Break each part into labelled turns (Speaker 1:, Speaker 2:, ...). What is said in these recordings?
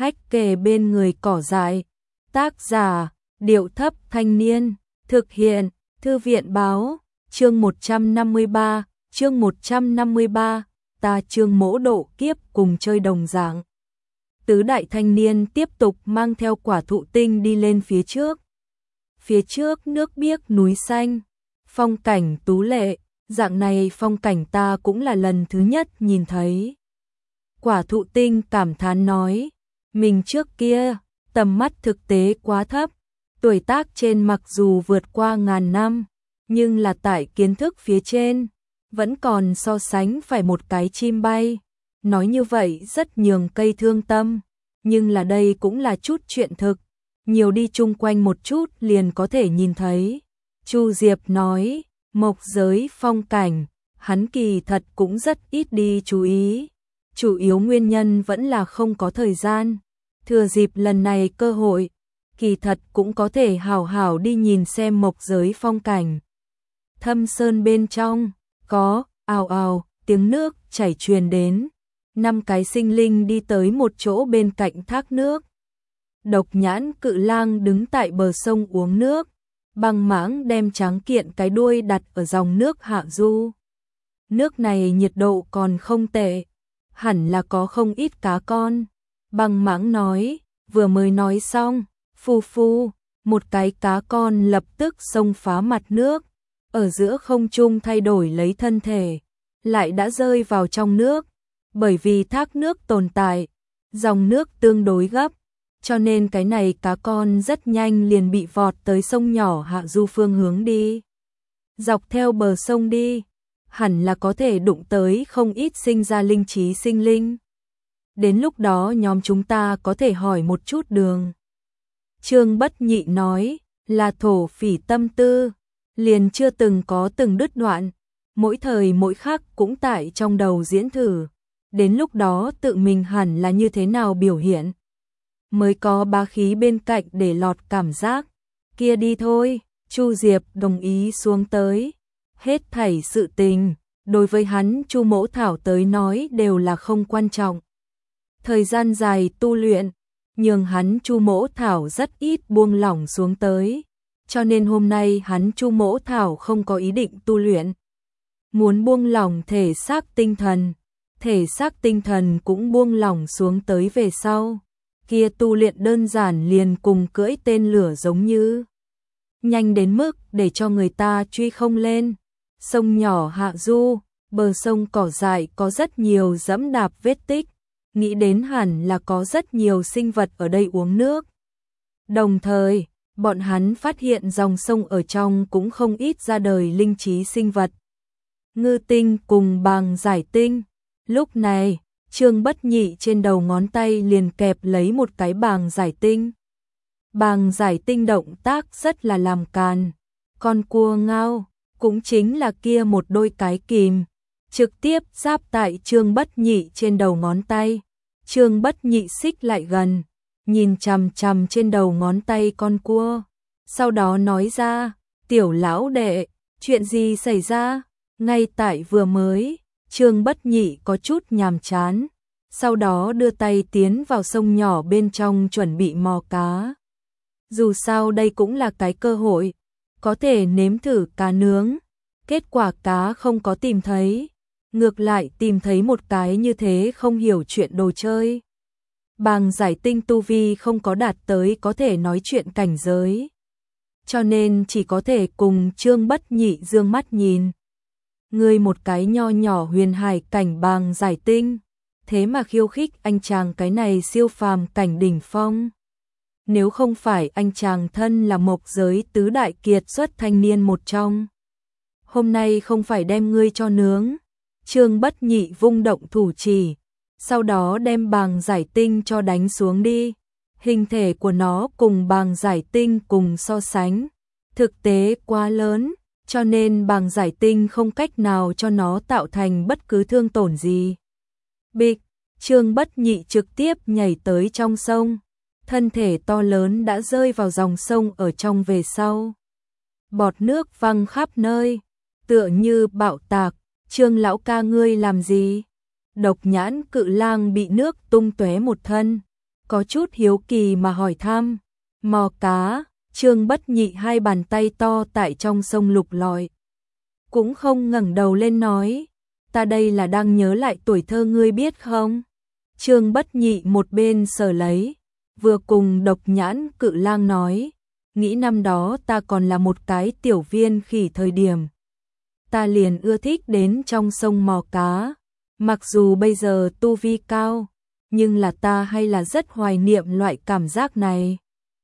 Speaker 1: hách kề bên người cỏ dại. Tác giả, Điệu Thấp Thanh Niên, thực hiện, Thư viện Báo, chương 153, chương 153, ta Trương Mỗ độ kiếp cùng chơi đồng dạng. Tứ đại thanh niên tiếp tục mang theo quả thụ tinh đi lên phía trước. Phía trước nước biếc núi xanh, phong cảnh tú lệ, dạng này phong cảnh ta cũng là lần thứ nhất nhìn thấy. Quả thụ tinh cảm thán nói, mình trước kia, tầm mắt thực tế quá thấp, tuổi tác trên mặc dù vượt qua ngàn năm, nhưng là tại kiến thức phía trên, vẫn còn so sánh phải một cái chim bay. Nói như vậy rất nhường cây thương tâm, nhưng là đây cũng là chút chuyện thực, nhiều đi chung quanh một chút liền có thể nhìn thấy. Chu Diệp nói, mộc giới phong cảnh, hắn kỳ thật cũng rất ít đi chú ý. Chủ yếu nguyên nhân vẫn là không có thời gian. Thừa dịp lần này cơ hội, kỳ thật cũng có thể hảo hảo đi nhìn xem mộc giới phong cảnh. Thâm sơn bên trong, có, ào ào, tiếng nước chảy truyền đến. 5 cái sinh linh đi tới một chỗ bên cạnh thác nước. Độc Nhãn Cự Lang đứng tại bờ sông uống nước. Băng Mãng đem tráng kiện cái đuôi đặt ở dòng nước hạ du. Nước này nhiệt độ còn không tệ, hẳn là có không ít cá con. Băng Mãng nói, vừa mới nói xong, phù phù, một cái cá con lập tức xông phá mặt nước, ở giữa không trung thay đổi lấy thân thể, lại đã rơi vào trong nước. Bởi vì thác nước tồn tại, dòng nước tương đối gấp, cho nên cái này cá con rất nhanh liền bị vọt tới sông nhỏ hạ du phương hướng đi. Dọc theo bờ sông đi, hẳn là có thể đụng tới không ít sinh ra linh trí sinh linh. Đến lúc đó nhóm chúng ta có thể hỏi một chút đường. Trương Bất Nhị nói, là thổ phỉ tâm tư, liền chưa từng có từng đứt đoạn, mỗi thời mỗi khắc cũng tại trong đầu diễn thử. Đến lúc đó tự mình hẳn là như thế nào biểu hiện, mới có bá khí bên cạnh để lọt cảm giác. Kia đi thôi, Chu Diệp đồng ý xuống tới. Hết thảy sự tình, đối với hắn Chu Mỗ Thảo tới nói đều là không quan trọng. Thời gian dài tu luyện, nhưng hắn Chu Mỗ Thảo rất ít buông lỏng xuống tới, cho nên hôm nay hắn Chu Mỗ Thảo không có ý định tu luyện. Muốn buông lỏng thể xác tinh thần, thể xác tinh thần cũng buông lỏng xuống tới về sau. Kia tu luyện đơn giản liền cùng cưỡi tên lửa giống như. Nhanh đến mức để cho người ta truy không lên. Sông nhỏ hạ du, bờ sông cỏ dại có rất nhiều dẫm đạp vết tích. Nghĩ đến hẳn là có rất nhiều sinh vật ở đây uống nước. Đồng thời, bọn hắn phát hiện dòng sông ở trong cũng không ít ra đời linh trí sinh vật. Ngư tinh cùng bàng giải tinh. Lúc này, Trương Bất Nhị trên đầu ngón tay liền kẹp lấy một cái bàng giải tinh. Bàng giải tinh động tác rất là làm càn. Con cua ngao, cũng chính là kia một đôi cái kìm, trực tiếp giáp tại Trương Bất Nhị trên đầu ngón tay. Trương Bất Nhị xích lại gần, nhìn chằm chằm trên đầu ngón tay con cua. Sau đó nói ra, tiểu lão đệ, chuyện gì xảy ra? Ngay tại vừa mới, Trương Bất Nhị có chút nhàm chán, sau đó đưa tay tiến vào sông nhỏ bên trong chuẩn bị mò cá. Dù sao đây cũng là cái cơ hội, có thể nếm thử cá nướng. Kết quả cá không có tìm thấy, ngược lại tìm thấy một cái như thế không hiểu chuyện đồ chơi. Bàng giải tinh tu vi không có đạt tới có thể nói chuyện cảnh giới, cho nên chỉ có thể cùng Trương Bất Nhị dương mắt nhìn. Ngươi một cái nho nhỏ huyền hải cảnh bàng giải tinh, thế mà khiêu khích anh chàng cái này siêu phàm cảnh đỉnh phong. Nếu không phải anh chàng thân là mộc giới tứ đại kiệt xuất thanh niên một trong, hôm nay không phải đem ngươi cho nướng. Trương Bất Nhị vung động thủ chỉ, sau đó đem bàng giải tinh cho đánh xuống đi. Hình thể của nó cùng bàng giải tinh cùng so sánh, thực tế quá lớn, cho nên bàng giải tinh không cách nào cho nó tạo thành bất cứ thương tổn gì. Bịch, Trương Bất Nhị trực tiếp nhảy tới trong sông, thân thể to lớn đã rơi vào dòng sông ở trong về sau. Bọt nước văng khắp nơi, tựa như bạo tạc. Trương lão ca ngươi làm gì? Độc Nhãn Cự Lang bị nước tung tóe một thân, có chút hiếu kỳ mà hỏi thăm. Mò cá, Trương Bất Nhị hai bàn tay to tại trong sông lục lọi. Cũng không ngẩng đầu lên nói, ta đây là đang nhớ lại tuổi thơ ngươi biết không? Trương Bất Nhị một bên sờ lấy, vừa cùng Độc Nhãn Cự Lang nói, nghĩ năm đó ta còn là một cái tiểu viên khỉ thời điểm. Ta liền ưa thích đến trong sông mò cá, mặc dù bây giờ tu vi cao, nhưng là ta hay là rất hoài niệm loại cảm giác này.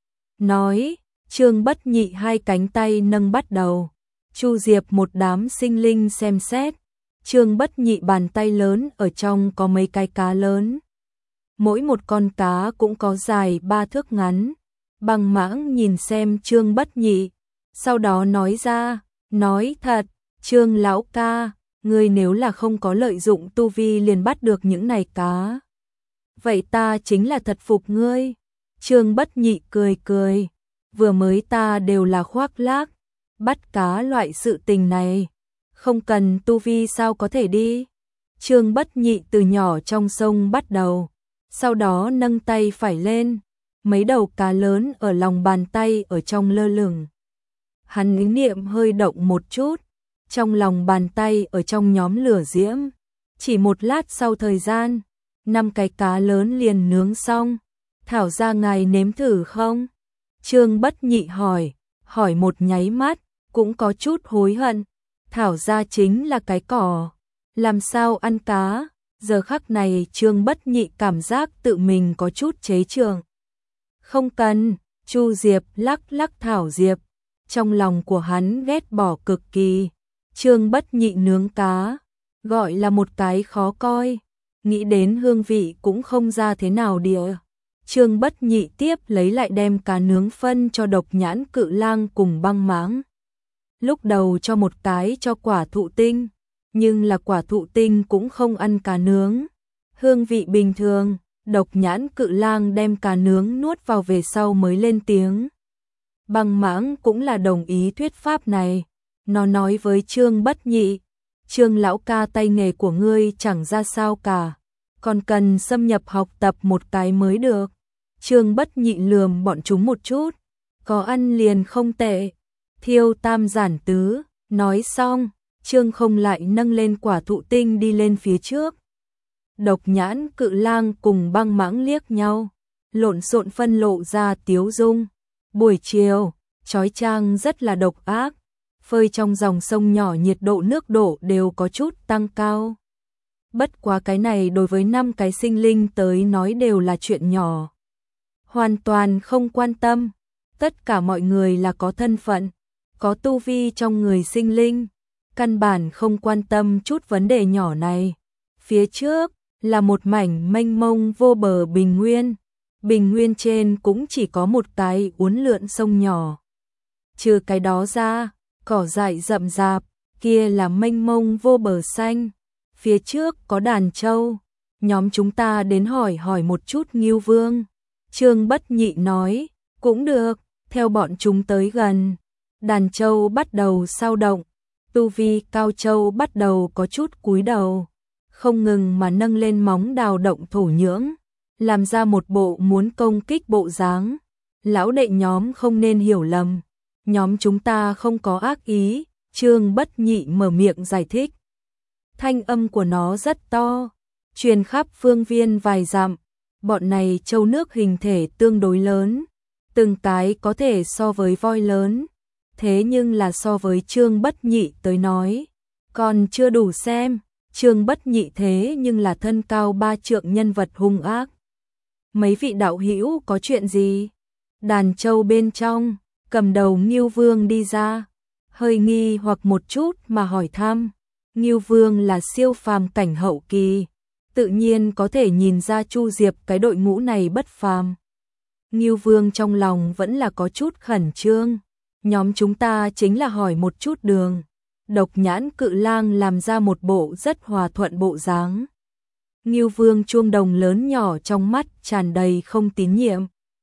Speaker 1: Nói, Trương Bất Nhị hai cánh tay nâng bắt đầu, Chu Diệp một đám sinh linh xem xét, Trương Bất Nhị bàn tay lớn ở trong có mấy cái cá lớn. Mỗi một con cá cũng có dài 3 thước ngắn. Băng Mãng nhìn xem Trương Bất Nhị, sau đó nói ra, nói thật, Trương lão ca, ngươi nếu là không có lợi dụng tu vi liền bắt được những này cá. Vậy ta chính là thật phục ngươi. Trương Bất Nhị cười cười, vừa mới ta đều là khoác lác, bắt cá loại sự tình này, không cần tu vi sao có thể đi. Trương Bất Nhị từ nhỏ trong sông bắt đầu, sau đó nâng tay phải lên, mấy đầu cá lớn ở lòng bàn tay ở trong lơ lửng. Hắn ý niệm hơi động một chút, trong lòng bàn tay ở trong nhóm lửa diễm, chỉ một lát sau thời gian, 5 cái cá lớn liền nướng xong. Thảo ra ngài nếm thử không? Trương Bất Nhị hỏi một nháy mắt, cũng có chút hối hận. Thảo ra chính là cái cỏ, làm sao ăn cá? Giờ khắc này Trương Bất Nhị cảm giác tự mình có chút chế trường. Không cần, Chu Diệp lắc lắc Thảo Diệp, trong lòng của hắn ghét bỏ cực kỳ. Trương Bất Nhị nướng cá, gọi là một cái khó coi, nghĩ đến hương vị cũng không ra thế nào địa. Trương Bất Nhị tiếp lấy lại đem cá nướng phân cho Độc Nhãn Cự Lang cùng Băng Mãng. Lúc đầu cho một cái cho Quả Thụ Tinh, nhưng là Quả Thụ Tinh cũng không ăn cá nướng. Hương vị bình thường, Độc Nhãn Cự Lang đem cá nướng nuốt vào về sau mới lên tiếng. Băng Mãng cũng là đồng ý thuyết pháp này. Nó nói với Trương Bất Nhị, Trương lão ca tay nghề của ngươi chẳng ra sao cả, còn cần xâm nhập học tập một cái mới được. Trương Bất Nhị lườm bọn chúng một chút, có ăn liền không tệ. Thiêu tam giản tứ, nói xong, Trương Không lại nâng lên Quả Thụ Tinh đi lên phía trước. Độc Nhãn Cự Lang cùng Băng Mãng liếc nhau, lộn xộn phân lộ ra tiếu dung. Buổi chiều, chói chang rất là độc ác, phơi trong dòng sông nhỏ nhiệt độ nước đổ đều có chút tăng cao. Bất quá cái này đối với 5 cái sinh linh tới nói đều là chuyện nhỏ. Hoàn toàn không quan tâm, tất cả mọi người là có thân phận, có tu vi trong người sinh linh, căn bản không quan tâm chút vấn đề nhỏ này. Phía trước là một mảnh mênh mông vô bờ bình nguyên, bình nguyên trên cũng chỉ có một cái uốn lượn sông nhỏ. Trừ cái đó ra, cỏ dại rậm rạp, kia là mênh mông vô bờ xanh. Phía trước có đàn trâu, nhóm chúng ta đến hỏi một chút Ngưu Vương. Trương Bất Nhị nói, cũng được, theo bọn chúng tới gần. Đàn trâu bắt đầu sao động, tu vi cao trâu bắt đầu có chút cúi đầu, không ngừng mà nâng lên móng đào động thổ nhưỡng, làm ra một bộ muốn công kích bộ dáng. Lão đệ nhóm không nên hiểu lầm, nhóm chúng ta không có ác ý. Trương Bất Nhị mở miệng giải thích. Thanh âm của nó rất to, truyền khắp phương viên vài dặm. Bọn này trâu nước hình thể tương đối lớn, từng cái có thể so với voi lớn, thế nhưng là so với Trương Bất Nhị tới nói, còn chưa đủ xem. Trương Bất Nhị thế nhưng là thân cao 3 trượng nhân vật hung ác. Mấy vị đạo hữu có chuyện gì? Đàn trâu bên trong, cầm đầu Ngưu Vương đi ra, hơi nghi hoặc một chút mà hỏi thăm. Ngưu Vương là siêu phàm cảnh hậu kỳ, tự nhiên có thể nhìn ra Chu Diệp cái đội ngũ này bất phàm. Ngưu Vương trong lòng vẫn là có chút khẩn trương, nhóm chúng ta chính là hỏi một chút đường. Độc Nhãn Cự Lang làm ra một bộ rất hòa thuận bộ dáng. Ngưu Vương chuông đồng lớn nhỏ trong mắt tràn đầy không tín nhiệm.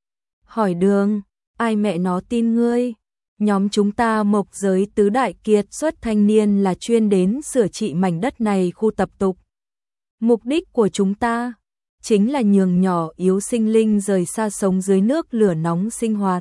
Speaker 1: Hỏi đường, ai mẹ nó tin ngươi? Nhóm chúng ta Mộc Giới tứ đại kiệt xuất thanh niên là chuyên đến sửa trị mảnh đất này khu tập tục. Mục đích của chúng ta chính là nhường nhỏ yếu sinh linh rời xa sống dưới nước lửa nóng sinh hoạt.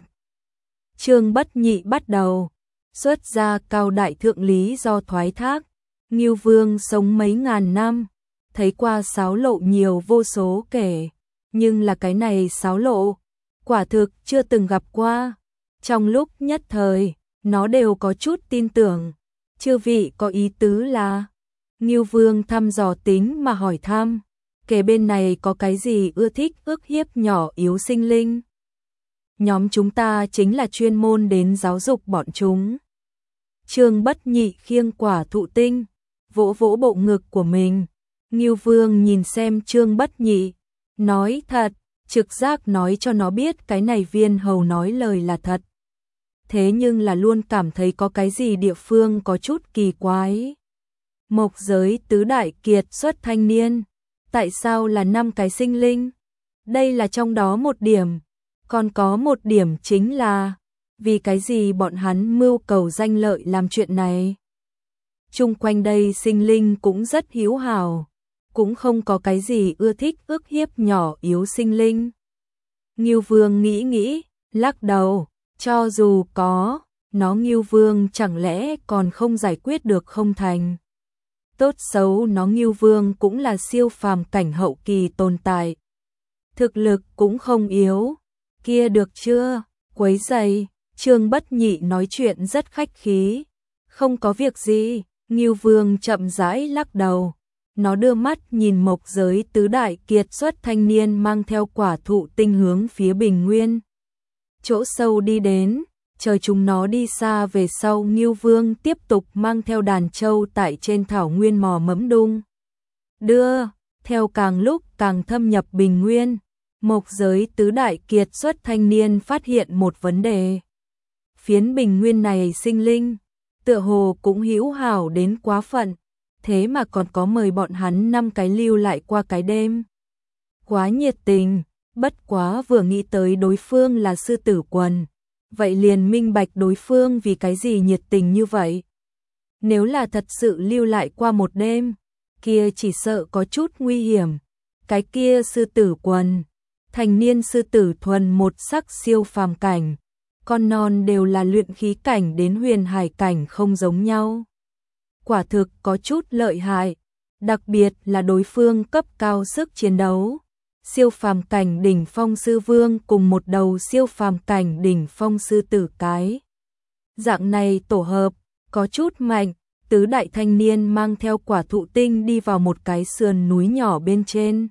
Speaker 1: Chương Bất Nhị bắt đầu xuất ra cao đại thượng lý do thoái thác. Ngưu Vương sống mấy ngàn năm, thấy qua xáo lộ nhiều vô số kể, nhưng là cái này xáo lộ, quả thực chưa từng gặp qua. Trong lúc nhất thời, nó đều có chút tin tưởng. Chư vị có ý tứ là? Ngưu Vương thăm dò tính mà hỏi thăm, kể bên này có cái gì ưa thích ức hiếp nhỏ yếu sinh linh? Nhóm chúng ta chính là chuyên môn đến giáo dục bọn chúng. Chương Bất Nhị khiêng quả thụ tinh, vỗ vỗ bộ ngực của mình. Ngưu Vương nhìn xem Chương Bất Nhị, nói thật, trực giác nói cho nó biết cái này viên hầu nói lời là thật. Thế nhưng là luôn cảm thấy có cái gì địa phương có chút kỳ quái. Mộc giới tứ đại kiệt xuất thanh niên, tại sao là 5 cái sinh linh? Đây là trong đó một điểm, còn có một điểm chính là vì cái gì bọn hắn mưu cầu danh lợi làm chuyện này? Chung quanh đây sinh linh cũng rất hiếu hảo, cũng không có cái gì ưa thích ức hiếp nhỏ yếu sinh linh. Ngưu Vương nghĩ nghĩ, lắc đầu, cho dù có, nó Ngưu Vương chẳng lẽ còn không giải quyết được không thành. Tốt xấu nó Ngưu Vương cũng là siêu phàm cảnh hậu kỳ tồn tại. Thực lực cũng không yếu, kia được chưa, quấy rầy. Chương Bất Nhị nói chuyện rất khách khí. Không có việc gì, Ngưu Vương chậm rãi lắc đầu. Nó đưa mắt nhìn mộc giới tứ đại kiệt xuất thanh niên mang theo quả thụ tinh hướng phía Bình Nguyên. Chỗ sâu đi đến, chờ chúng nó đi xa về sau Ngưu Vương tiếp tục mang theo đàn trâu tại trên thảo nguyên mò mẫm đung. Đưa, theo càng lúc càng thâm nhập Bình Nguyên, mộc giới tứ đại kiệt xuất thanh niên phát hiện một vấn đề. Phiến Bình Nguyên này sinh linh, tựa hồ cũng hữu hảo đến quá phận, thế mà còn có mời bọn hắn 5 cái lưu lại qua cái đêm. Quá nhiệt tình, bất quá vừa nghĩ tới đối phương là sư tử quần, vậy liền minh bạch đối phương vì cái gì nhiệt tình như vậy. Nếu là thật sự lưu lại qua một đêm, kia chỉ sợ có chút nguy hiểm. Cái kia sư tử quần, thành niên sư tử thuần một sắc siêu phàm cảnh, con non đều là luyện khí cảnh đến huyền hải cảnh không giống nhau. Quả thực có chút lợi hại, đặc biệt là đối phương cấp cao sức chiến đấu. Siêu phàm cảnh đỉnh phong sư vương cùng một đầu siêu phàm cảnh đỉnh phong sư tử cái. Dạng này tổ hợp, có chút mạnh, tứ đại thanh niên mang theo quả thụ tinh đi vào một cái sườn núi nhỏ bên trên.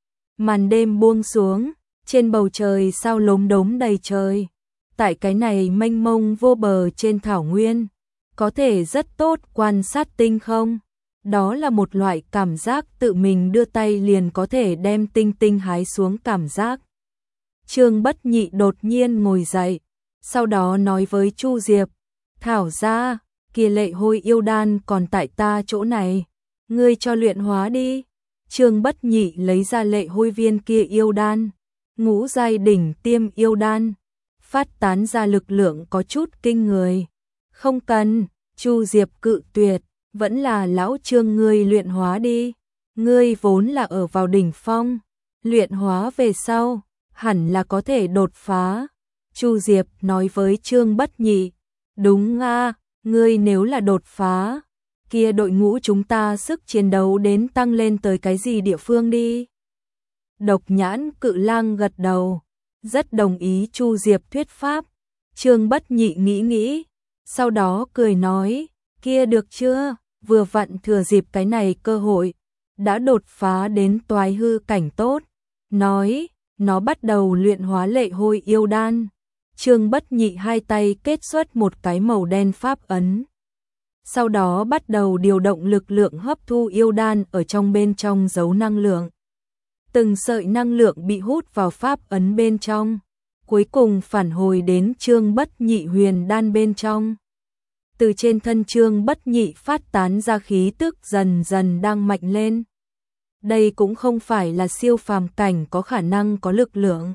Speaker 1: Màn đêm buông xuống, trên bầu trời sao lốm đốm đầy trời. Tại cái này mênh mông vô bờ trên thảo nguyên, có thể rất tốt quan sát tinh không? Đó là một loại cảm giác tự mình đưa tay liền có thể đem tinh tinh hái xuống cảm giác. Chương Bất Nhị đột nhiên ngồi dậy, sau đó nói với Chu Diệp, thảo ra, kia lệ hôi yêu đan còn tại ta chỗ này, ngươi cho luyện hóa đi. Chương Bất Nhị lấy ra lệ hôi viên kia yêu đan, ngũ giai đỉnh tiêm yêu đan, phát tán ra lực lượng có chút kinh người. Không cần, Chu Diệp cự tuyệt, vẫn là lão Trương ngươi luyện hóa đi, ngươi vốn là ở vào đỉnh phong, luyện hóa về sau, hẳn là có thể đột phá. Chu Diệp nói với Chương Bất Nhị, đúng a, ngươi nếu là đột phá, kia đội ngũ chúng ta sức chiến đấu đến tăng lên tới cái gì địa phương đi. Độc Nhãn Cự Lang gật đầu, rất đồng ý Chu Diệp thuyết pháp. Chương Bất Nhị nghĩ nghĩ, sau đó cười nói, kia được chưa, vừa vặn thừa dịp cái này cơ hội, đã đột phá đến toái hư cảnh tốt. Nói, nó bắt đầu luyện hóa lệ hôi yêu đan. Chương Bất Nhị hai tay kết xuất một cái màu đen pháp ấn. Sau đó bắt đầu điều động lực lượng hấp thu yêu đan ở trong bên trong giấu năng lượng. Từng sợi năng lượng bị hút vào pháp ấn bên trong, cuối cùng phản hồi đến Chương Bất Nhị huyền đan bên trong. Từ trên thân Chương Bất Nhị phát tán ra khí tức dần dần đang mạnh lên. Đây cũng không phải là siêu phàm cảnh có khả năng có lực lượng.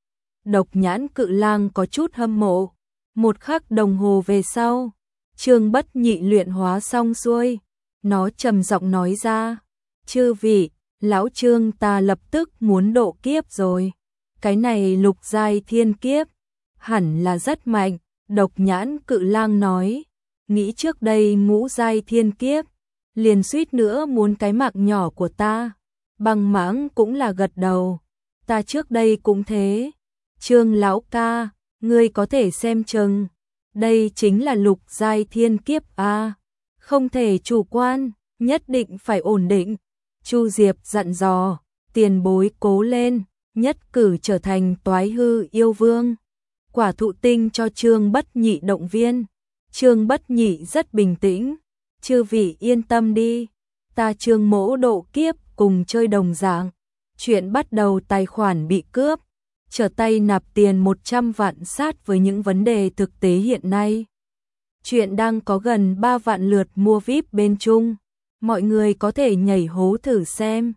Speaker 1: Độc Nhãn Cự Lang có chút hâm mộ. Một khắc đồng hồ về sau, Chương Bất Nhị luyện hóa xong xuôi, nó trầm giọng nói ra, chư vị, Lão Trương ta lập tức muốn độ kiếp rồi. Cái này lục giai thiên kiếp, hẳn là rất mạnh, Độc Nhãn Cự Lang nói. Nghĩ trước đây ngũ giai thiên kiếp, liền suýt nữa muốn cái mạng nhỏ của ta. Băng Mãng cũng là gật đầu. Ta trước đây cũng thế. Trương lão ca, ngươi có thể xem chừng. Đây chính là lục giai thiên kiếp a, không thể chủ quan, nhất định phải ổn định. Chu Diệp dặn dò, tiền bối cố lên, nhất cử trở thành Toái Hư yêu vương. Quả Thụ Tinh cho Trương Bất Nhị động viên. Trương Bất Nhị rất bình tĩnh, chư vị yên tâm đi, ta Trương mỗ độ kiếp cùng chơi đồng dạng. Chuyện bắt đầu tài khoản bị cướp, trở tay nạp tiền 100 vạn sát với những vấn đề thực tế hiện nay. Chuyện đang có gần 3 vạn lượt mua VIP bên Trung, mọi người có thể nhảy hố thử xem.